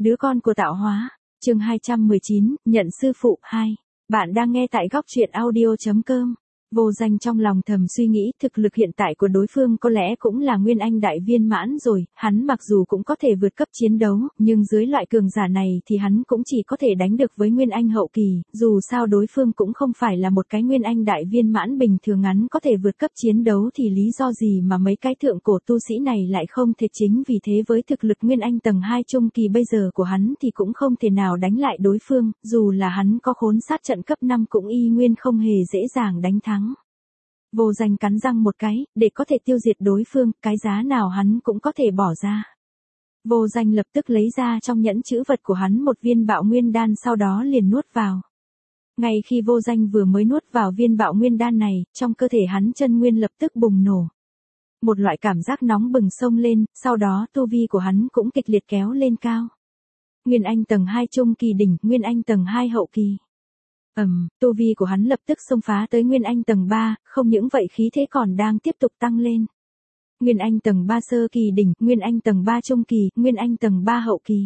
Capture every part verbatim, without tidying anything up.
Đứa con của tạo hóa. Chương hai trăm mười chín, nhận sư phụ hai. Bạn đang nghe tại góc truyện audio chấm com. Vô Danh trong lòng thầm suy nghĩ, thực lực hiện tại của đối phương có lẽ cũng là Nguyên Anh đại viên mãn rồi, hắn mặc dù cũng có thể vượt cấp chiến đấu, nhưng dưới loại cường giả này thì hắn cũng chỉ có thể đánh được với Nguyên Anh hậu kỳ, dù sao đối phương cũng không phải là một cái Nguyên Anh đại viên mãn bình thường ngắn có thể vượt cấp chiến đấu thì lý do gì mà mấy cái thượng cổ tu sĩ này lại không thể. Chính vì thế với thực lực Nguyên Anh tầng hai trung kỳ bây giờ của hắn thì cũng không thể nào đánh lại đối phương, dù là hắn có khốn sát trận cấp năm cũng y nguyên không hề dễ dàng đánh thắng. Vô Danh cắn răng một cái, để có thể tiêu diệt đối phương, cái giá nào hắn cũng có thể bỏ ra. Vô Danh lập tức lấy ra trong nhẫn chữ vật của hắn một viên bạo nguyên đan, sau đó liền nuốt vào. Ngay khi Vô Danh vừa mới nuốt vào viên bạo nguyên đan này, trong cơ thể hắn chân nguyên lập tức bùng nổ. Một loại cảm giác nóng bừng xông lên, sau đó tu vi của hắn cũng kịch liệt kéo lên cao. Nguyên Anh tầng hai trung kỳ đỉnh, Nguyên Anh tầng hai hậu kỳ. Ầm, um, tu vi của hắn lập tức xông phá tới Nguyên Anh tầng ba, không những vậy khí thế còn đang tiếp tục tăng lên. Nguyên Anh tầng ba sơ kỳ đỉnh, Nguyên Anh tầng ba trung kỳ, Nguyên Anh tầng ba hậu kỳ.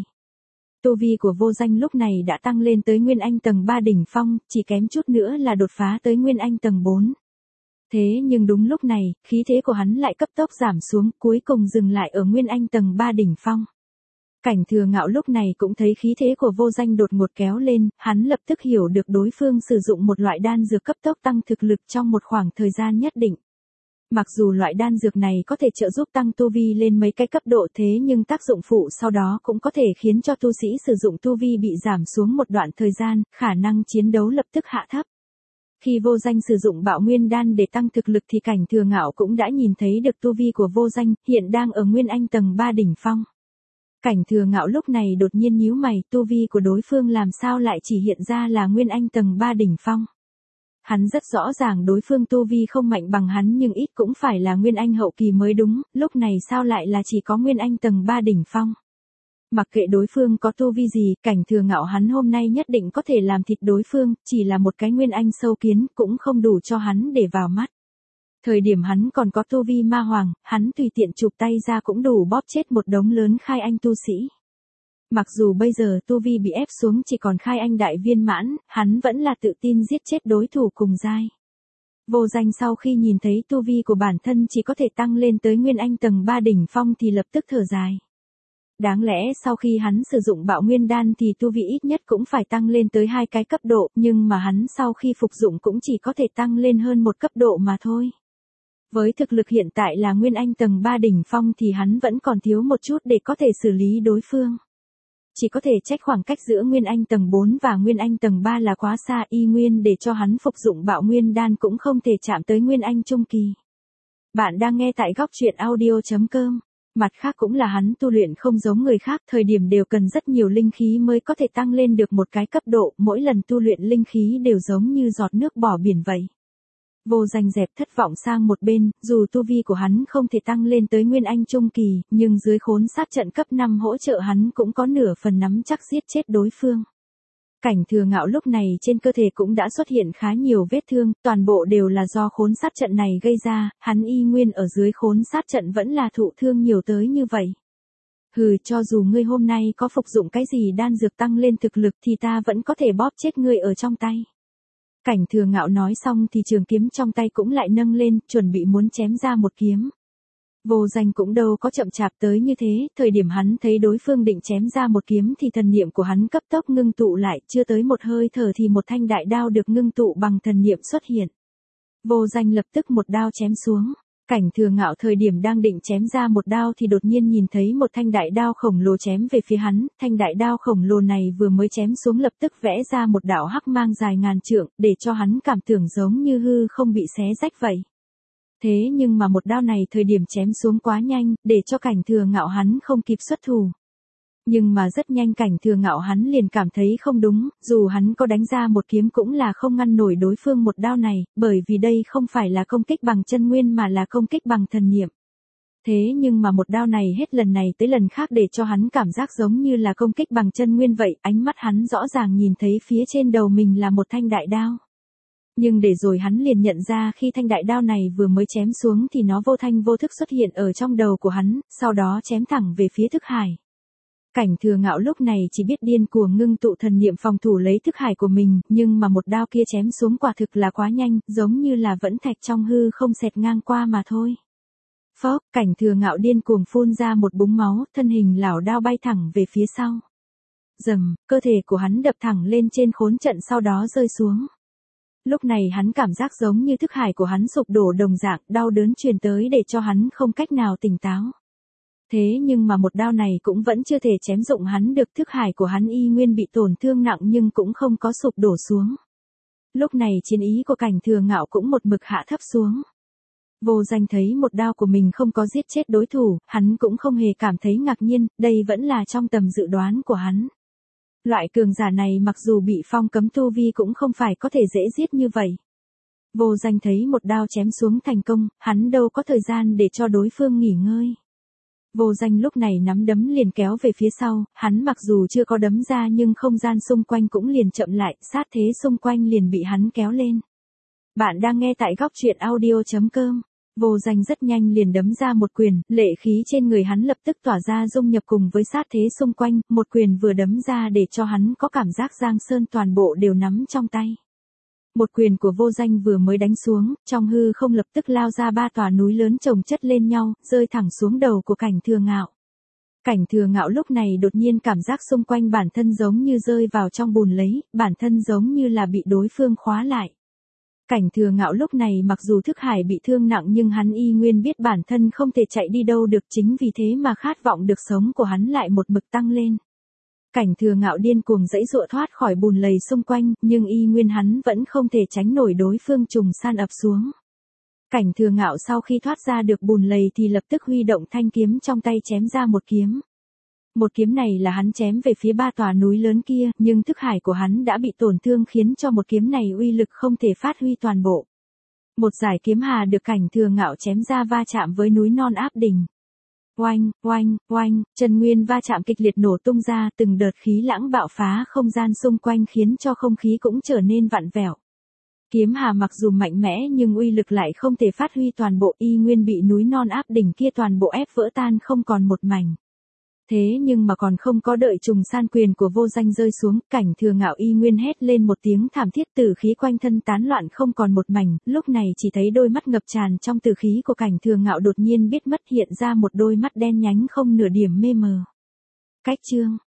Tu vi của Vô Danh lúc này đã tăng lên tới Nguyên Anh tầng ba đỉnh phong, chỉ kém chút nữa là đột phá tới Nguyên Anh tầng bốn. Thế nhưng đúng lúc này, khí thế của hắn lại cấp tốc giảm xuống, cuối cùng dừng lại ở Nguyên Anh tầng ba đỉnh phong. Cảnh Thừa Ngạo lúc này cũng thấy khí thế của Vô Danh đột ngột kéo lên, hắn lập tức hiểu được đối phương sử dụng một loại đan dược cấp tốc tăng thực lực trong một khoảng thời gian nhất định. Mặc dù loại đan dược này có thể trợ giúp tăng tu vi lên mấy cái cấp độ, thế nhưng tác dụng phụ sau đó cũng có thể khiến cho tu sĩ sử dụng tu vi bị giảm xuống một đoạn thời gian, khả năng chiến đấu lập tức hạ thấp. Khi Vô Danh sử dụng bạo nguyên đan để tăng thực lực thì Cảnh Thừa Ngạo cũng đã nhìn thấy được tu vi của Vô Danh, hiện đang ở Nguyên Anh tầng ba đỉnh phong. Cảnh Thừa Ngạo lúc này đột nhiên nhíu mày, tu vi của đối phương làm sao lại chỉ hiện ra là Nguyên Anh tầng ba đỉnh phong. Hắn rất rõ ràng đối phương tu vi không mạnh bằng hắn nhưng ít cũng phải là Nguyên Anh hậu kỳ mới đúng, lúc này sao lại là chỉ có Nguyên Anh tầng ba đỉnh phong. Mặc kệ đối phương có tu vi gì, Cảnh Thừa Ngạo hắn hôm nay nhất định có thể làm thịt đối phương, chỉ là một cái Nguyên Anh sâu kiến cũng không đủ cho hắn để vào mắt. Thời điểm hắn còn có tu vi ma hoàng, hắn tùy tiện chụp tay ra cũng đủ bóp chết một đống lớn khai anh tu sĩ. Mặc dù bây giờ tu vi bị ép xuống chỉ còn khai anh đại viên mãn, hắn vẫn là tự tin giết chết đối thủ cùng giai. Vô Danh sau khi nhìn thấy tu vi của bản thân chỉ có thể tăng lên tới Nguyên Anh tầng ba đỉnh phong thì lập tức thở dài. Đáng lẽ sau khi hắn sử dụng bạo nguyên đan thì tu vi ít nhất cũng phải tăng lên tới hai cái cấp độ, nhưng mà hắn sau khi phục dụng cũng chỉ có thể tăng lên hơn một cấp độ mà thôi. Với thực lực hiện tại là Nguyên Anh tầng ba đỉnh phong thì hắn vẫn còn thiếu một chút để có thể xử lý đối phương. Chỉ có thể trách khoảng cách giữa Nguyên Anh tầng bốn và Nguyên Anh tầng ba là quá xa, y nguyên để cho hắn phục dụng bạo nguyên đan cũng không thể chạm tới Nguyên Anh trung kỳ. Bạn đang nghe tại góc truyện audio chấm com. Mặt khác cũng là hắn tu luyện không giống người khác, thời điểm đều cần rất nhiều linh khí mới có thể tăng lên được một cái cấp độ, mỗi lần tu luyện linh khí đều giống như giọt nước bỏ biển vậy. Vô Danh dẹp thất vọng sang một bên, dù tu vi của hắn không thể tăng lên tới Nguyên Anh trung kỳ, nhưng dưới khốn sát trận cấp năm hỗ trợ hắn cũng có nửa phần nắm chắc giết chết đối phương. Cảnh Thừa Ngạo lúc này trên cơ thể cũng đã xuất hiện khá nhiều vết thương, toàn bộ đều là do khốn sát trận này gây ra, hắn y nguyên ở dưới khốn sát trận vẫn là thụ thương nhiều tới như vậy. Hừ, cho dù ngươi hôm nay có phục dụng cái gì đan dược tăng lên thực lực thì ta vẫn có thể bóp chết ngươi ở trong tay. Cảnh Thừa Ngạo nói xong thì trường kiếm trong tay cũng lại nâng lên, chuẩn bị muốn chém ra một kiếm. Vô Danh cũng đâu có chậm chạp tới như thế, thời điểm hắn thấy đối phương định chém ra một kiếm thì thần niệm của hắn cấp tốc ngưng tụ lại, chưa tới một hơi thở thì một thanh đại đao được ngưng tụ bằng thần niệm xuất hiện. Vô Danh lập tức một đao chém xuống. Cảnh Thừa Ngạo thời điểm đang định chém ra một đao thì đột nhiên nhìn thấy một thanh đại đao khổng lồ chém về phía hắn, thanh đại đao khổng lồ này vừa mới chém xuống lập tức vẽ ra một đạo hắc mang dài ngàn trượng, để cho hắn cảm tưởng giống như hư không bị xé rách vậy. Thế nhưng mà một đao này thời điểm chém xuống quá nhanh, để cho Cảnh Thừa Ngạo hắn không kịp xuất thủ. Nhưng mà rất nhanh Cảnh Thừa Ngạo hắn liền cảm thấy không đúng, dù hắn có đánh ra một kiếm cũng là không ngăn nổi đối phương một đao này, bởi vì đây không phải là công kích bằng chân nguyên mà là công kích bằng thần niệm. Thế nhưng mà một đao này hết lần này tới lần khác để cho hắn cảm giác giống như là công kích bằng chân nguyên vậy, ánh mắt hắn rõ ràng nhìn thấy phía trên đầu mình là một thanh đại đao. Nhưng để rồi hắn liền nhận ra khi thanh đại đao này vừa mới chém xuống thì nó vô thanh vô thức xuất hiện ở trong đầu của hắn, sau đó chém thẳng về phía thức hải. Cảnh Thừa Ngạo lúc này chỉ biết điên cuồng ngưng tụ thần niệm phòng thủ lấy thức hải của mình, nhưng mà một đao kia chém xuống quả thực là quá nhanh, giống như là vẫn thạch trong hư không xẹt ngang qua mà thôi. Phốc, Cảnh Thừa Ngạo điên cuồng phun ra một búng máu, thân hình lảo đao bay thẳng về phía sau. Rầm, cơ thể của hắn đập thẳng lên trên khốn trận sau đó rơi xuống. Lúc này hắn cảm giác giống như thức hải của hắn sụp đổ đồng dạng, đau đớn truyền tới để cho hắn không cách nào tỉnh táo. Thế nhưng mà một đao này cũng vẫn chưa thể chém dụng hắn được, thức hải của hắn y nguyên bị tổn thương nặng nhưng cũng không có sụp đổ xuống. Lúc này chiến ý của Cảnh Thừa Ngạo cũng một mực hạ thấp xuống. Vô Danh thấy một đao của mình không có giết chết đối thủ, hắn cũng không hề cảm thấy ngạc nhiên, đây vẫn là trong tầm dự đoán của hắn. Loại cường giả này mặc dù bị phong cấm tu vi cũng không phải có thể dễ giết như vậy. Vô Danh thấy một đao chém xuống thành công, hắn đâu có thời gian để cho đối phương nghỉ ngơi. Vô Danh lúc này nắm đấm liền kéo về phía sau, hắn mặc dù chưa có đấm ra nhưng không gian xung quanh cũng liền chậm lại, sát thế xung quanh liền bị hắn kéo lên. Bạn đang nghe tại góc truyện audio chấm com. Vô Danh rất nhanh liền đấm ra một quyền, lệ khí trên người hắn lập tức tỏa ra dung nhập cùng với sát thế xung quanh, một quyền vừa đấm ra để cho hắn có cảm giác Giang Sơn toàn bộ đều nắm trong tay. Một quyền của Vô Danh vừa mới đánh xuống, trong hư không lập tức lao ra ba tòa núi lớn chồng chất lên nhau, rơi thẳng xuống đầu của Cảnh Thừa Ngạo. Cảnh Thừa Ngạo lúc này đột nhiên cảm giác xung quanh bản thân giống như rơi vào trong bùn lấy, bản thân giống như là bị đối phương khóa lại. Cảnh Thừa Ngạo lúc này mặc dù thức hải bị thương nặng nhưng hắn y nguyên biết bản thân không thể chạy đi đâu được, chính vì thế mà khát vọng được sống của hắn lại một mực tăng lên. Cảnh Thừa Ngạo điên cuồng giãy giụa thoát khỏi bùn lầy xung quanh, nhưng y nguyên hắn vẫn không thể tránh nổi đối phương trùng san ập xuống. Cảnh Thừa Ngạo sau khi thoát ra được bùn lầy thì lập tức huy động thanh kiếm trong tay chém ra một kiếm. Một kiếm này là hắn chém về phía ba tòa núi lớn kia, nhưng thức hải của hắn đã bị tổn thương khiến cho một kiếm này uy lực không thể phát huy toàn bộ. Một giải kiếm hà được Cảnh Thừa Ngạo chém ra va chạm với núi non áp đỉnh. Oanh, oanh, oanh, chân nguyên va chạm kịch liệt nổ tung ra, từng đợt khí lãng bạo phá không gian xung quanh khiến cho không khí cũng trở nên vặn vẹo. Kiếm hà mặc dù mạnh mẽ nhưng uy lực lại không thể phát huy toàn bộ, y nguyên bị núi non áp đỉnh kia toàn bộ ép vỡ tan không còn một mảnh. Thế nhưng mà còn không có đợi trùng san quyền của Vô Danh rơi xuống, Cảnh Thừa Ngạo y nguyên hét lên một tiếng thảm thiết, tử khí quanh thân tán loạn không còn một mảnh, lúc này chỉ thấy đôi mắt ngập tràn trong tử khí của Cảnh Thừa Ngạo đột nhiên biết mất, hiện ra một đôi mắt đen nhánh không nửa điểm mê mờ. Cách chương,